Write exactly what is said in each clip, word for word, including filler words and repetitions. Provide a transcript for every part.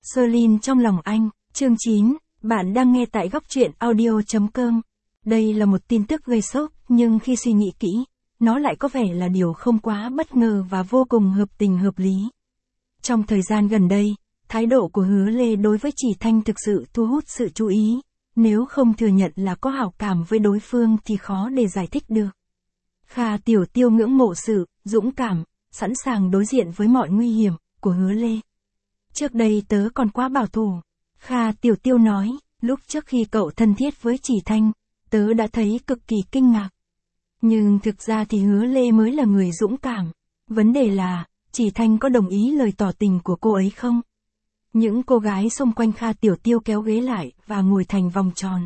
Sherlyn trong lòng anh, chương chín, bạn đang nghe tại góc truyện audio chấm com. Đây là một tin tức gây sốc, nhưng khi suy nghĩ kỹ, nó lại có vẻ là điều không quá bất ngờ và vô cùng hợp tình hợp lý. Trong thời gian gần đây, thái độ của Hứa Lê đối với Chỉ Thanh thực sự thu hút sự chú ý, nếu không thừa nhận là có hảo cảm với đối phương thì khó để giải thích được. Kha Tiểu Tiêu ngưỡng mộ sự dũng cảm, sẵn sàng đối diện với mọi nguy hiểm của Hứa Lê. Trước đây tớ còn quá bảo thủ. Kha Tiểu Tiêu nói, lúc trước khi cậu thân thiết với Chỉ Thanh, tớ đã thấy cực kỳ kinh ngạc. Nhưng thực ra thì Hứa Lê mới là người dũng cảm. Vấn đề là, Chỉ Thanh có đồng ý lời tỏ tình của cô ấy không? Những cô gái xung quanh Kha Tiểu Tiêu kéo ghế lại và ngồi thành vòng tròn.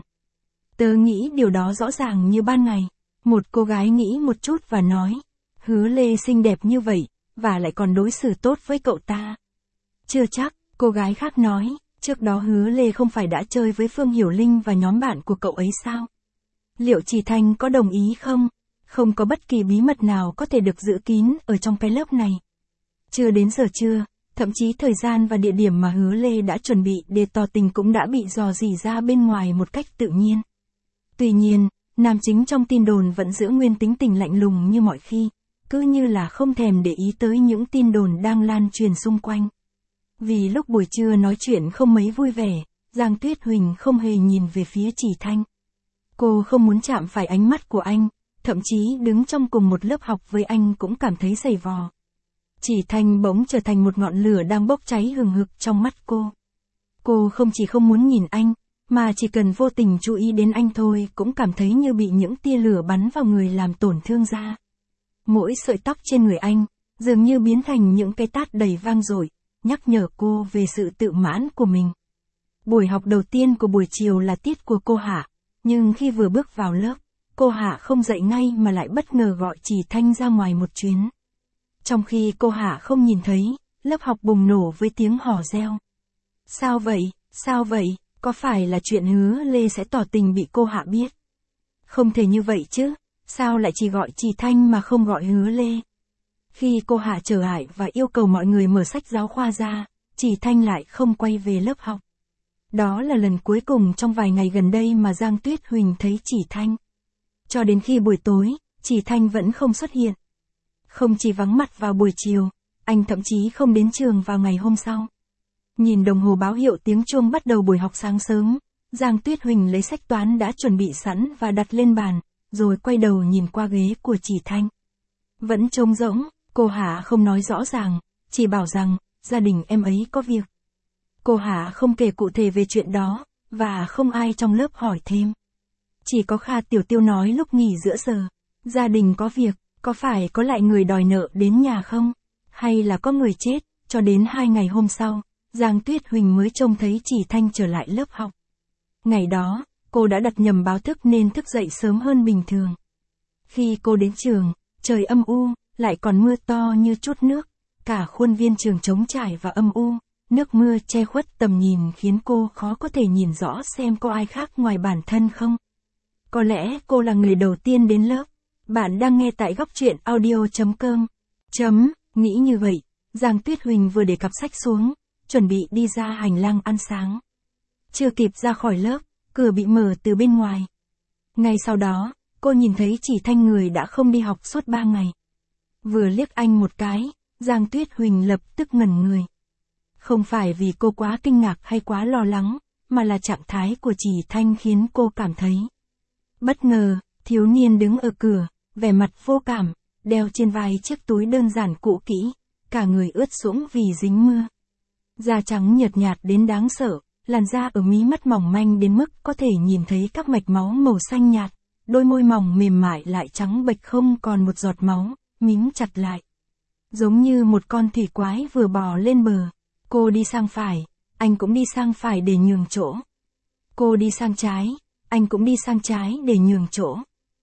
Tớ nghĩ điều đó rõ ràng như ban ngày. Một cô gái nghĩ một chút và nói, Hứa Lê xinh đẹp như vậy, và lại còn đối xử tốt với cậu ta. Chưa chắc, cô gái khác nói, trước đó Hứa Lê không phải đã chơi với Phương Hiểu Linh và nhóm bạn của cậu ấy sao? Liệu Chỉ Thanh có đồng ý không? Không có bất kỳ bí mật nào có thể được giữ kín ở trong cái lớp này. Chưa đến giờ trưa, thậm chí thời gian và địa điểm mà Hứa Lê đã chuẩn bị để tỏ tình cũng đã bị dò dỉ ra bên ngoài một cách tự nhiên. Tuy nhiên, nam chính trong tin đồn vẫn giữ nguyên tính tình lạnh lùng như mọi khi, cứ như là không thèm để ý tới những tin đồn đang lan truyền xung quanh. Vì lúc buổi trưa nói chuyện không mấy vui vẻ, Giang Tuyết Huỳnh không hề nhìn về phía Chỉ Thanh. Cô không muốn chạm phải ánh mắt của anh, thậm chí đứng trong cùng một lớp học với anh cũng cảm thấy dày vò. Chỉ Thanh bỗng trở thành một ngọn lửa đang bốc cháy hừng hực trong mắt cô. Cô không chỉ không muốn nhìn anh, mà chỉ cần vô tình chú ý đến anh thôi cũng cảm thấy như bị những tia lửa bắn vào người làm tổn thương da. Mỗi sợi tóc trên người anh, dường như biến thành những cái tát đầy vang dội, nhắc nhở cô về sự tự mãn của mình. Buổi học đầu tiên của buổi chiều là tiết của cô Hạ, nhưng khi vừa bước vào lớp, cô Hạ không dậy ngay mà lại bất ngờ gọi Chỉ Thanh ra ngoài một chuyến. Trong khi cô Hạ không nhìn thấy, lớp học bùng nổ với tiếng hò reo. Sao vậy, sao vậy, có phải là chuyện Hứa Lê sẽ tỏ tình bị cô Hạ biết? Không thể như vậy chứ, sao lại chỉ gọi Chỉ Thanh mà không gọi Hứa Lê? Khi cô Hạ trở lại và yêu cầu mọi người mở sách giáo khoa ra, Chỉ Thanh lại không quay về lớp học. Đó là lần cuối cùng trong vài ngày gần đây mà Giang Tuyết Huỳnh thấy Chỉ Thanh. Cho đến khi buổi tối, Chỉ Thanh vẫn không xuất hiện. Không chỉ vắng mặt vào buổi chiều, anh thậm chí không đến trường vào ngày hôm sau. Nhìn đồng hồ báo hiệu tiếng chuông bắt đầu buổi học sáng sớm, Giang Tuyết Huỳnh lấy sách toán đã chuẩn bị sẵn và đặt lên bàn, rồi quay đầu nhìn qua ghế của Chỉ Thanh. Vẫn trống rỗng, cô Hạ không nói rõ ràng, chỉ bảo rằng, gia đình em ấy có việc. Cô Hạ không kể cụ thể về chuyện đó, và không ai trong lớp hỏi thêm. Chỉ có Kha Tiểu Tiêu nói lúc nghỉ giữa giờ, gia đình có việc, có phải có lại người đòi nợ đến nhà không? Hay là có người chết? Cho đến hai ngày hôm sau, Giang Tuyết Huỳnh mới trông thấy Chỉ Thanh trở lại lớp học. Ngày đó, cô đã đặt nhầm báo thức nên thức dậy sớm hơn bình thường. Khi cô đến trường, trời âm u, lại còn mưa to như trút nước, cả khuôn viên trường trống trải và âm u, nước mưa che khuất tầm nhìn khiến cô khó có thể nhìn rõ xem có ai khác ngoài bản thân không. Có lẽ cô là người đầu tiên đến lớp. Bạn đang nghe tại góc truyện audio chấm com. Chấm, nghĩ như vậy, Giang Tuyết Huỳnh vừa để cặp sách xuống, chuẩn bị đi ra hành lang ăn sáng. Chưa kịp ra khỏi lớp, cửa bị mở từ bên ngoài. Ngay sau đó, cô nhìn thấy Chỉ Thanh người đã không đi học suốt ba ngày. Vừa liếc anh một cái, Giang Tuyết Huỳnh lập tức ngẩn người. Không phải vì cô quá kinh ngạc hay quá lo lắng, mà là trạng thái của Chỉ Thanh khiến cô cảm thấy bất ngờ. Thiếu niên đứng ở cửa, vẻ mặt vô cảm, đeo trên vai chiếc túi đơn giản cũ kỹ, cả người ướt sũng vì dính mưa. Da trắng nhợt nhạt đến đáng sợ, làn da ở mí mắt mỏng manh đến mức có thể nhìn thấy các mạch máu màu xanh nhạt, đôi môi mỏng mềm mại lại trắng bệch không còn một giọt máu, mím chặt lại. Giống như một con thủy quái vừa bò lên bờ. Cô đi sang phải, anh cũng đi sang phải để nhường chỗ. Cô đi sang trái, anh cũng đi sang trái để nhường chỗ.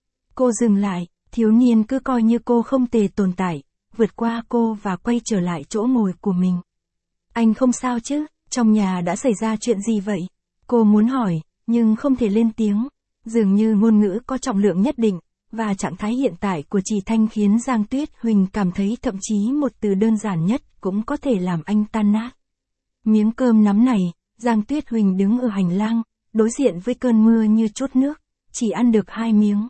Cô dừng lại, thiếu niên cứ coi như cô không tề tồn tại, vượt qua cô và quay trở lại chỗ ngồi của mình. Anh không sao chứ, trong nhà đã xảy ra chuyện gì vậy? Cô muốn hỏi, nhưng không thể lên tiếng. Dường như ngôn ngữ có trọng lượng nhất định, và trạng thái hiện tại của Chỉ Thanh khiến Giang Tuyết Huỳnh cảm thấy thậm chí một từ đơn giản nhất cũng có thể làm anh tan nát. Miếng cơm nắm này, Giang Tuyết Huỳnh đứng ở hành lang, đối diện với cơn mưa như chút nước, chỉ ăn được hai miếng.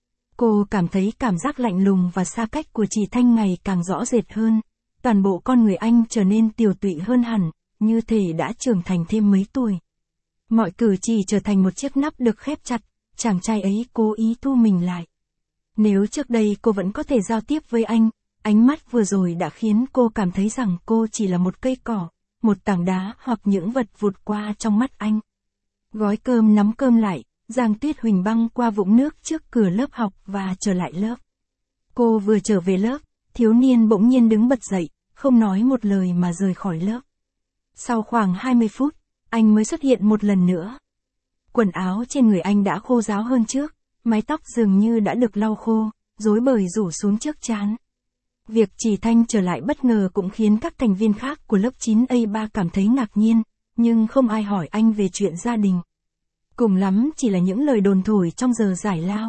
Cô cảm thấy cảm giác lạnh lùng và xa cách của chị Thanh ngày càng rõ rệt hơn. Toàn bộ con người anh trở nên tiều tụy hơn hẳn, như thể đã trưởng thành thêm mấy tuổi. Mọi cử chỉ trở thành một chiếc nắp được khép chặt, chàng trai ấy cố ý thu mình lại. Nếu trước đây cô vẫn có thể giao tiếp với anh, ánh mắt vừa rồi đã khiến cô cảm thấy rằng cô chỉ là một cây cỏ, một tảng đá hoặc những vật vụt qua trong mắt anh. Gói cơm nắm cơm lại, Giang Tuyết Huỳnh băng qua vũng nước trước cửa lớp học và trở lại lớp. Cô vừa trở về lớp, thiếu niên bỗng nhiên đứng bật dậy, không nói một lời mà rời khỏi lớp. Sau khoảng hai mươi phút, anh mới xuất hiện một lần nữa. Quần áo trên người anh đã khô ráo hơn trước, mái tóc dường như đã được lau khô, rối bời rủ xuống trước trán. Việc Chỉ Thanh trở lại bất ngờ cũng khiến các thành viên khác của lớp chín A ba cảm thấy ngạc nhiên, nhưng không ai hỏi anh về chuyện gia đình. Cùng lắm chỉ là những lời đồn thổi trong giờ giải lao.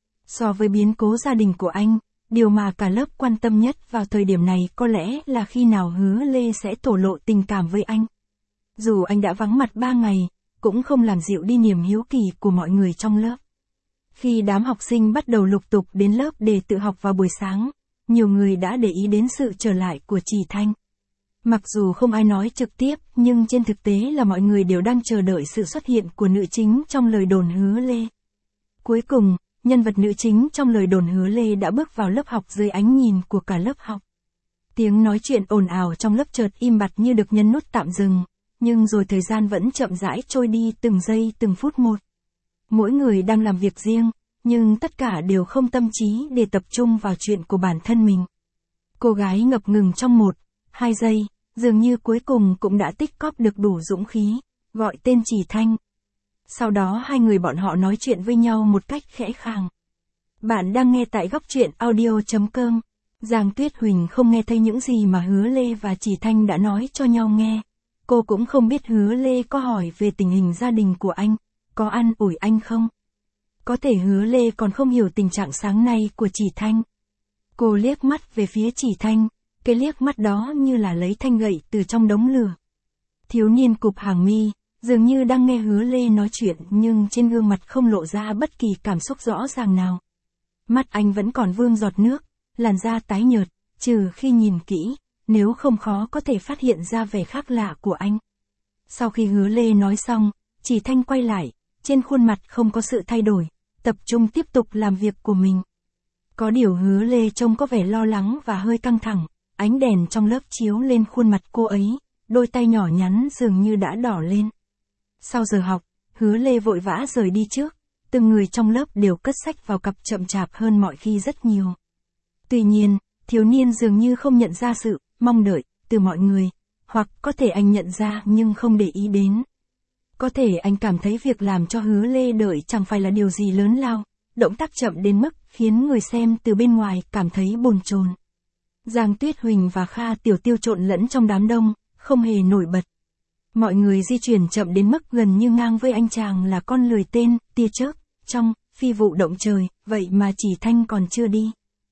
So với biến cố gia đình của anh, điều mà cả lớp quan tâm nhất vào thời điểm này có lẽ là khi nào Hứa Lê sẽ thổ lộ tình cảm với anh. Dù anh đã vắng mặt ba ngày, cũng không làm dịu đi niềm hiếu kỳ của mọi người trong lớp. Khi đám học sinh bắt đầu lục tục đến lớp để tự học vào buổi sáng, nhiều người đã để ý đến sự trở lại của Chỉ Thanh. Mặc dù không ai nói trực tiếp, nhưng trên thực tế là mọi người đều đang chờ đợi sự xuất hiện của nữ chính trong lời đồn Hứa Lê. Cuối cùng, nhân vật nữ chính trong lời đồn Hứa Lê đã bước vào lớp học dưới ánh nhìn của cả lớp học. Tiếng nói chuyện ồn ào trong lớp chợt im bặt như được nhấn nút tạm dừng, nhưng rồi thời gian vẫn chậm rãi trôi đi từng giây từng phút một. Mỗi người đang làm việc riêng, nhưng tất cả đều không tâm trí để tập trung vào chuyện của bản thân mình. Cô gái ngập ngừng trong một, hai giây, dường như cuối cùng cũng đã tích cóp được đủ dũng khí, gọi tên Chỉ Thanh. Sau đó hai người bọn họ nói chuyện với nhau một cách khẽ khàng. Bạn đang nghe tại góc truyện audio chấm com. Giang Tuyết Huỳnh không nghe thấy những gì mà Hứa Lê và Chỉ Thanh đã nói cho nhau nghe. Cô cũng không biết Hứa Lê có hỏi về tình hình gia đình của anh, có an ủi anh không. Có thể Hứa Lê còn không hiểu tình trạng sáng nay của Chỉ Thanh. Cô liếc mắt về phía Chỉ Thanh, cái liếc mắt đó như là lấy thanh gậy từ trong đống lửa. Thiếu niên cụp hàng mi, dường như đang nghe Hứa Lê nói chuyện nhưng trên gương mặt không lộ ra bất kỳ cảm xúc rõ ràng nào. Mắt anh vẫn còn vương giọt nước, làn da tái nhợt, trừ khi nhìn kỹ, nếu không khó có thể phát hiện ra vẻ khác lạ của anh. Sau khi Hứa Lê nói xong, Chỉ Thanh quay lại, trên khuôn mặt không có sự thay đổi, tập trung tiếp tục làm việc của mình. Có điều Hứa Lê trông có vẻ lo lắng và hơi căng thẳng, ánh đèn trong lớp chiếu lên khuôn mặt cô ấy, đôi tay nhỏ nhắn dường như đã đỏ lên. Sau giờ học, Hứa Lê vội vã rời đi trước, từng người trong lớp đều cất sách vào cặp chậm chạp hơn mọi khi rất nhiều. Tuy nhiên, thiếu niên dường như không nhận ra sự mong đợi từ mọi người, hoặc có thể anh nhận ra nhưng không để ý đến. Có thể anh cảm thấy việc làm cho Hứa Lê đợi chẳng phải là điều gì lớn lao, động tác chậm đến mức khiến người xem từ bên ngoài cảm thấy bồn chồn. Giang Tuyết Huỳnh và Kha Tiểu Tiêu trộn lẫn trong đám đông, không hề nổi bật. Mọi người di chuyển chậm đến mức gần như ngang với anh chàng là con lười tên, tia chớp, trong, phi vụ động trời, vậy mà Chỉ Thanh còn chưa đi.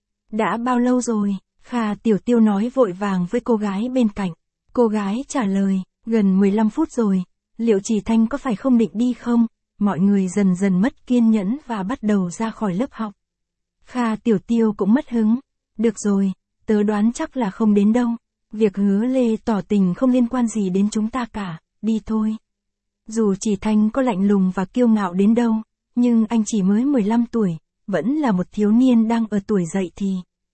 Đã bao lâu rồi? Kha Tiểu Tiêu nói vội vàng với cô gái bên cạnh. Cô gái trả lời, gần mười lăm phút rồi, liệu Chỉ Thanh có phải không định đi không? Mọi người dần dần mất kiên nhẫn và bắt đầu ra khỏi lớp học. Kha Tiểu Tiêu cũng mất hứng. Được rồi, tớ đoán chắc là không đến đâu. Việc Hứa Lê tỏ tình không liên quan gì đến chúng ta cả, đi thôi. Dù Chỉ Thanh có lạnh lùng và kiêu ngạo đến đâu, nhưng anh chỉ mới mười lăm tuổi, vẫn là một thiếu niên đang ở tuổi dậy thì.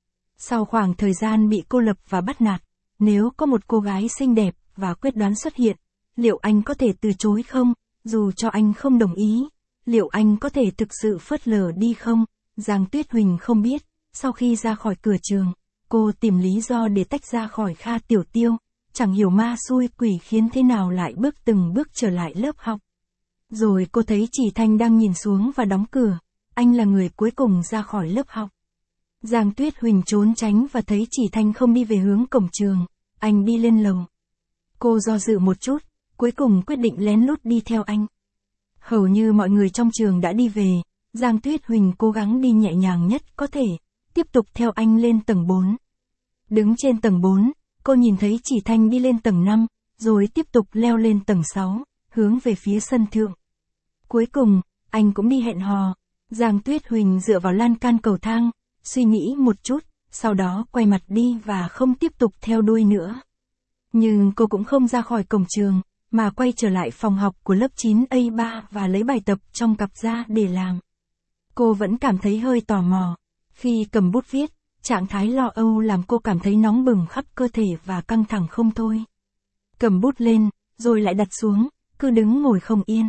Sau khoảng thời gian bị cô lập và bắt nạt, nếu có một cô gái xinh đẹp và quyết đoán xuất hiện, liệu anh có thể từ chối không? Dù cho anh không đồng ý, liệu anh có thể thực sự phớt lờ đi không? Giang Tuyết Huỳnh không biết, sau khi ra khỏi cửa trường, cô tìm lý do để tách ra khỏi Kha Tiểu Tiêu, chẳng hiểu ma xui quỷ khiến thế nào lại bước từng bước trở lại lớp học. Rồi cô thấy Chỉ Thanh đang nhìn xuống và đóng cửa, anh là người cuối cùng ra khỏi lớp học. Giang Tuyết Huỳnh trốn tránh và thấy Chỉ Thanh không đi về hướng cổng trường, anh đi lên lầu. Cô do dự một chút, cuối cùng quyết định lén lút đi theo anh. Hầu như mọi người trong trường đã đi về, Giang Tuyết Huỳnh cố gắng đi nhẹ nhàng nhất có thể, tiếp tục theo anh lên tầng bốn. Đứng trên tầng bốn, cô nhìn thấy Chỉ Thanh đi lên tầng năm, rồi tiếp tục leo lên tầng sáu, hướng về phía sân thượng. Cuối cùng, anh cũng đi hẹn hò. Giang Tuyết Huỳnh dựa vào lan can cầu thang, suy nghĩ một chút, sau đó quay mặt đi và không tiếp tục theo đuôi nữa. Nhưng cô cũng không ra khỏi cổng trường, mà quay trở lại phòng học của lớp chín A ba và lấy bài tập trong cặp ra để làm. Cô vẫn cảm thấy hơi tò mò. Khi cầm bút viết, trạng thái lo âu làm cô cảm thấy nóng bừng khắp cơ thể và căng thẳng không thôi. Cầm bút lên, rồi lại đặt xuống, cứ đứng ngồi không yên.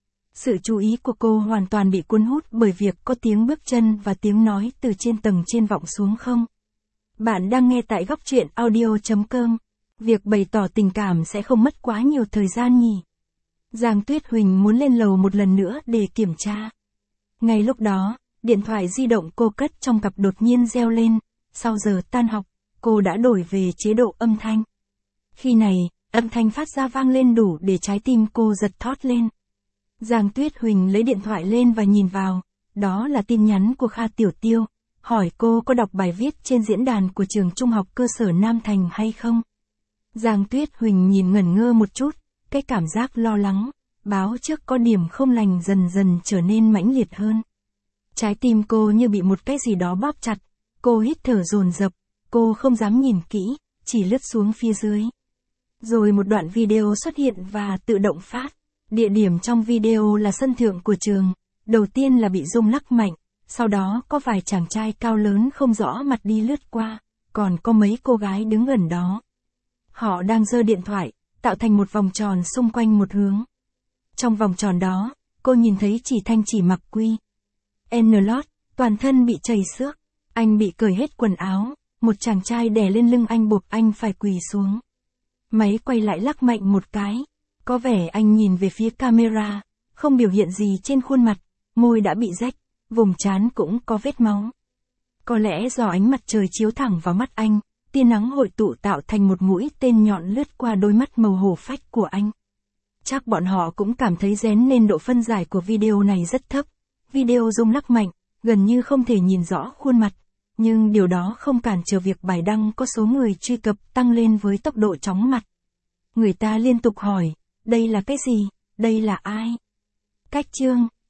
Sự chú ý của cô hoàn toàn bị cuốn hút bởi việc có tiếng bước chân và tiếng nói từ trên tầng trên vọng xuống không. Bạn đang nghe tại góc truyện audio chấm com. Việc bày tỏ tình cảm sẽ không mất quá nhiều thời gian nhỉ. Giang Tuyết Huỳnh muốn lên lầu một lần nữa để kiểm tra. Ngay lúc đó, điện thoại di động cô cất trong cặp đột nhiên reo lên. Sau giờ tan học, cô đã đổi về chế độ âm thanh. Khi này, âm thanh phát ra vang lên đủ để trái tim cô giật thót lên. Giang Tuyết Huỳnh lấy điện thoại lên và nhìn vào. Đó là tin nhắn của Kha Tiểu Tiêu, hỏi cô có đọc bài viết trên diễn đàn của trường trung học cơ sở Nam Thành hay không. Giang Tuyết Huỳnh nhìn ngẩn ngơ một chút, cái cảm giác lo lắng, báo trước có điểm không lành dần dần trở nên mãnh liệt hơn. Trái tim cô như bị một cái gì đó bóp chặt, cô hít thở dồn dập, cô không dám nhìn kỹ, chỉ lướt xuống phía dưới. Rồi một đoạn video xuất hiện và tự động phát. Địa điểm trong video là sân thượng của trường, đầu tiên là bị rung lắc mạnh, sau đó có vài chàng trai cao lớn không rõ mặt đi lướt qua, còn có mấy cô gái đứng gần đó. Họ đang giơ điện thoại, tạo thành một vòng tròn xung quanh một hướng. Trong vòng tròn đó, cô nhìn thấy chỉ Thanh chỉ mặc quy N lót, toàn thân bị trầy xước, anh bị cởi hết quần áo, một chàng trai đè lên lưng anh buộc anh phải quỳ xuống. Máy quay lại lắc mạnh một cái, có vẻ anh nhìn về phía camera, không biểu hiện gì trên khuôn mặt, môi đã bị rách, vùng trán cũng có vết máu. Có lẽ do ánh mặt trời chiếu thẳng vào mắt anh, tia nắng hội tụ tạo thành một mũi tên nhọn lướt qua đôi mắt màu hổ phách của anh. Chắc bọn họ cũng cảm thấy rén nên độ phân giải của video này rất thấp. Video rung lắc mạnh, gần như không thể nhìn rõ khuôn mặt, nhưng điều đó không cản trở việc bài đăng có số người truy cập tăng lên với tốc độ chóng mặt. Người ta liên tục hỏi, đây là cái gì, đây là ai? Cách chương